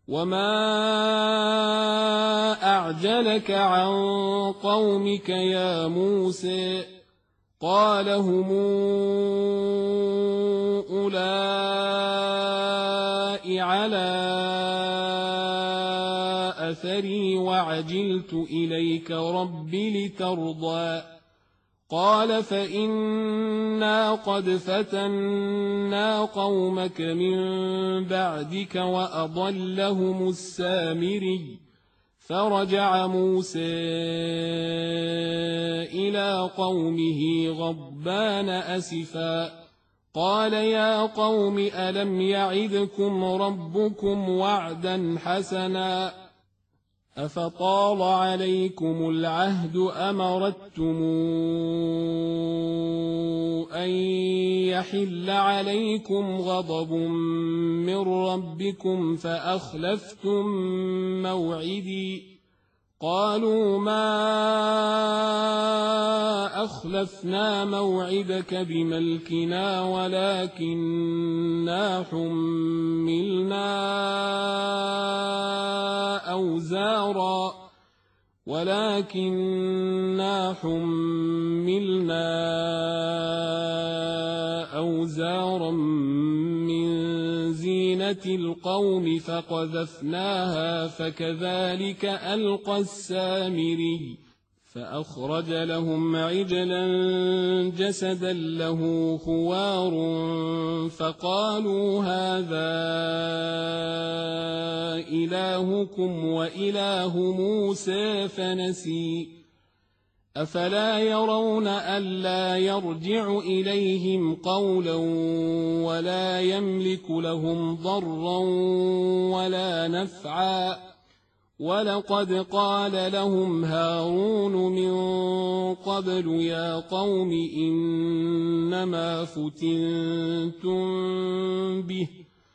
وما أعجلك عن قومك يا موسى قال هم أولئك على أثري وعجلت إليك رب لترضى قال فإنا قد فتنا قومك من بعدك وأضلهم السامري فرجع موسى إلى قومه غضبان أسفا قال يا قوم ألم يعدكم ربكم وعدا حسنا أفطال عليكم العهد أم أردتم أن يحل عليكم غضب من ربكم فأخلفتم موعدي قالوا ما أخلفنا موعدك بملكنا ولكننا حملنا أوزارا من زينة القوم فقذفناها فكذلك ألقى السامري فأخرج لهم عجلا جسدا له خوار فقالوا هذا إلهكم وإله موسى فنسي أفلا يرون ألا يرجع إليهم قولا ولا يملك لهم ضرا ولا نفعا ولقد قال لهم هارون من قبل يا قوم إنما فتنتم به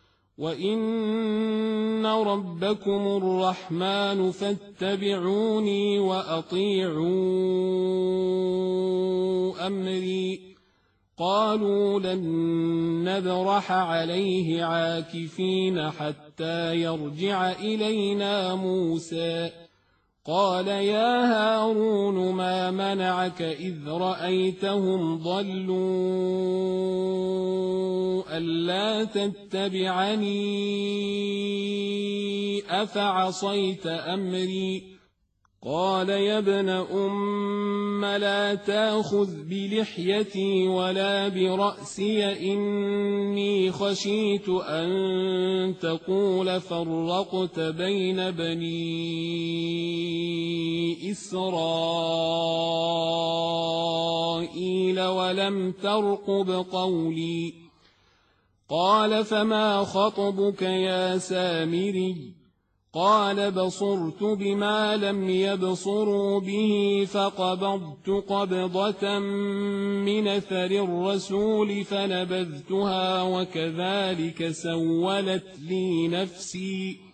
وإن ربكم الرحمن فاتبعوني وأطيعوا أمري قالوا لن نبرح عليه عاكفين حتى يرجع إلينا موسى قال يا هارون ما منعك إذ رأيتهم ضلوا ألا تتبعني أفعصيت أمري قال يا ابن أم لا تأخذ بلحيتي ولا برأسي إني خشيت أن تقول فرقت بين بني إسرائيل ولم ترقب قولي قال فما خطبك يا سامري قال بصرت بما لم يبصروا به فقبضت قبضة من أثر الرسول فنبذتها وكذلك سولت لي نفسي